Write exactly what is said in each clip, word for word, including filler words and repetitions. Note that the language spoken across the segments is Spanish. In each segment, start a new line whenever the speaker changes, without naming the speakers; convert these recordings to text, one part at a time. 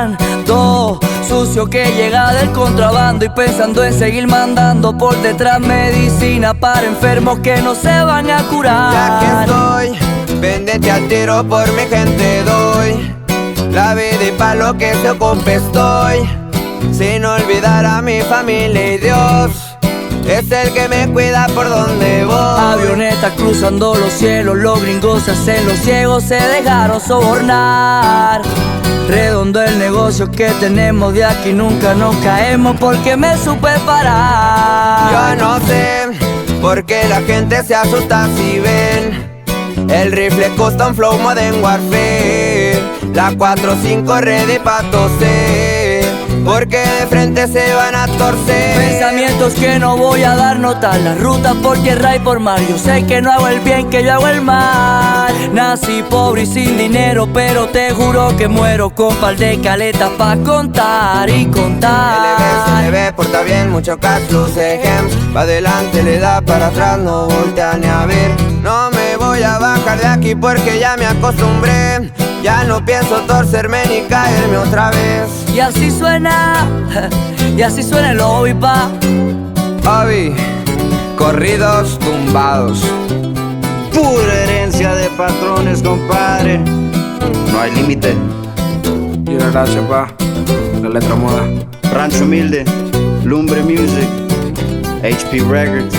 ando sucio que llega del contrabando y pensando en seguir mandando por detrás medicina para enfermos que no se van a curar.
Ya que estoy pendiente al tiro, por mi gente doy la vida y pa' lo que se ocupe estoy, sin olvidar a mi familia y Dios es el que me cuida por donde voy.
Avionetas cruzando los cielos, los gringos se hacen los ciegos, se dejaron sobornar. Redondo el negocio que tenemos, de aquí nunca nos caemos porque me supe parar.
Yo no sé por qué la gente se asusta si ven el rifle custom flow modern warfare, la cuatro cinco ready pa' toser, porque de frente se van a torcer.
Pensamientos que no voy a dar nota, la ruta por tierra y por mar. Yo sé que no hago el bien, que yo hago el mal. Nací pobre y sin dinero, pero te juro que muero con par de caletas pa' contar y contar.
Se le ve, se le ve, porta bien, mucho cash, luce gems. Pa' adelante le da, para atrás no voltea ni a ver. No me voy a bajar de aquí porque ya me acostumbré. Ya no pienso torcerme ni caerme otra vez.
Y así suena, y así suena el hobby, pa.
Hobby, corridos tumbados.
Pura herencia de patrones, compadre. No hay límite.
Y la gracia, pa. La letra moda.
Rancho Humilde, Lumbre Music, H P Records.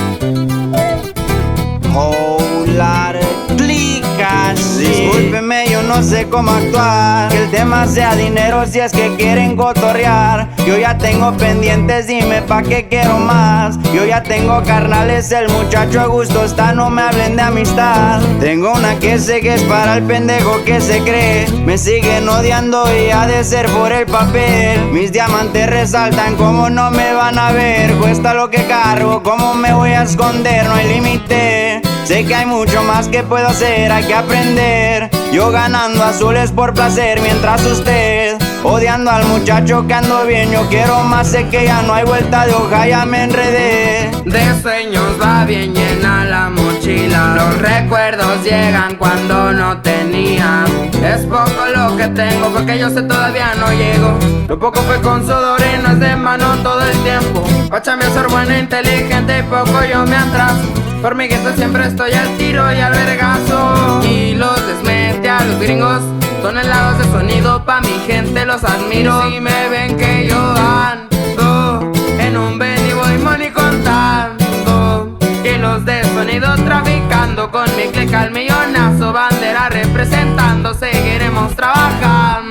Whole lot of clicas. Discúlpeme, yo no sé cómo actuar. Que el tema sea dinero si es que quieren cotorrear. Yo ya tengo pendientes, dime pa' qué quiero más. Yo ya tengo carnales, el muchacho a gusto está, no me hablen de amistad. Tengo una que sé que es para el pendejo que se cree. Me siguen odiando y ha de ser por el papel. Mis diamantes resaltan, como no me van a ver. Cuesta lo que cargo, cómo me voy a esconder, no hay límite. Sé que hay mucho más que puedo hacer, hay que aprender. Yo ganando azules por placer, mientras usted odiando al muchacho que ando bien. Yo quiero más, sé que ya no hay vuelta de hoja, ya me enredé.
De sueños va bien llena la mochila. Los recuerdos llegan cuando no tenía. Es poco lo que tengo porque yo sé todavía no llego. Lo poco fue con sudor y no es de mano todo el tiempo. Pachame ser buena, inteligente y poco yo me atraso. Por mi gueto siempre estoy al tiro y al vergazo. Y los desmete a los gringos, toneladas de sonido pa' mi gente los admiro. Si me ven que yo ando en un Benny voy money contando, kilos de sonido traficando, con mi click al millonazo, bandera representando, seguiremos trabajando.